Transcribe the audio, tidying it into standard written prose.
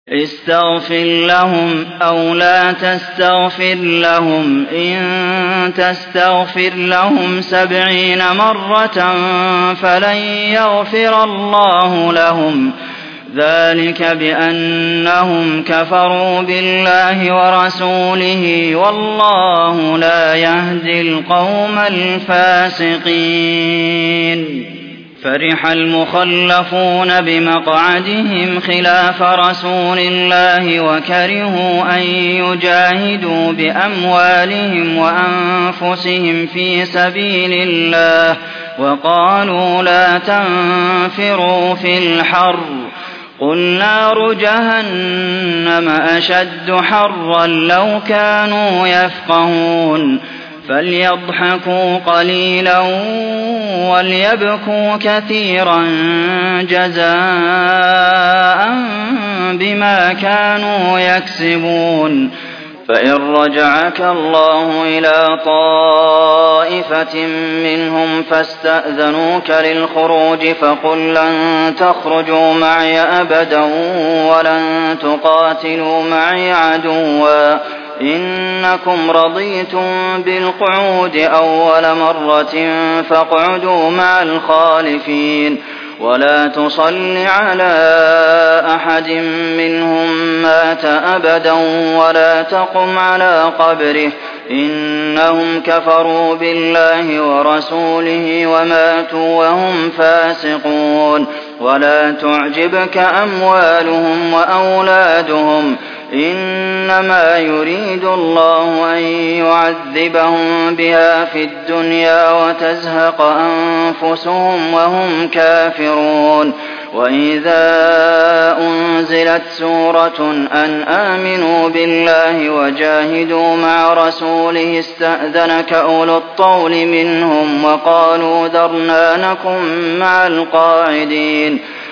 اسْتَغْفِرْ لَهُمْ أَوْ لَا تَسْتَغْفِرْ لَهُمْ إِن تَسْتَغْفِرْ لَهُمْ 70 مرة فَلَن يَغْفِرَ اللَّهُ لَهُمْ ۚ ذَٰلِكَ بِأَنَّهُمْ كَفَرُوا بِاللَّهِ وَرَسُولِهِ ۗ وَاللَّهُ لَا يَهْدِي الْقَوْمَ الْفَاسِقِينَ. فَرِحَ الْمُخَلَّفُونَ بِمَقْعَدِهِمْ خِلَافَ رَسُولِ اللَّهِ وَكَرِهُوا أَن يُجَاهِدُوا بِأَمْوَالِهِمْ وَأَنفُسِهِمْ فِي سَبِيلِ اللَّهِ وَقَالُوا لَا تَنفِرُوا فِي الْحَرِّ ۗ قُلْ نَارُ جَهَنَّمَ أَشَدُّ حَرًّا لَّوْ كَانُوا يَفْقَهُونَ. فَلْيَضْحَكُوا قَلِيلًا وَلْيَبْكُوا كَثِيرًا جَزَاءً بِمَا كَانُوا يَكْسِبُونَ. فَإِن رَّجَعَكَ اللَّهُ إِلَىٰ طَائِفَةٍ مِّنْهُمْ فَاسْتَأْذَنُوكَ لِلْخُرُوجِ فَقُل لَّن تَخْرُجُوا مَعِيَ أَبَدًا وَلَن تُقَاتِلُوا مَعِيَ عَدُوًّا ۖ إِنَّكُمْ رَضِيتُم بِالْقُعُودِ أَوَّلَ مَرَّةٍ فَاقْعُدُوا مَعَ الْخَالِفِينَ. وَلَا تُصَلِّ عَلَىٰ أَحَدٍ مِّنْهُم مَّاتَ أَبَدًا وَلَا تَقُمْ عَلَىٰ قَبْرِهِ ۖ إِنَّهُمْ كَفَرُوا بِاللَّهِ وَرَسُولِهِ وَمَاتُوا وَهُمْ فَاسِقُونَ. وَلَا تُعْجِبْكَ أَمْوَالُهُمْ وَأَوْلَادُهُمْ ۚ إِنَّمَا يُرِيدُ اللَّهُ أَن يُعَذِّبَهُم بِهَا فِي الدُّنْيَا وَتَزْهَقَ أَنفُسُهُمْ وَهُمْ كَافِرُونَ. وَإِذَا أُنزِلَتْ سُورَةٌ أَنْ آمِنُوا بِاللَّهِ وَجَاهِدُوا مَعَ رَسُولِهِ اسْتَأْذَنَكَ أُولُو الطَّوْلِ مِنْهُمْ وَقَالُوا ذَرْنَا نَكُن مَّعَ الْقَاعِدِينَ.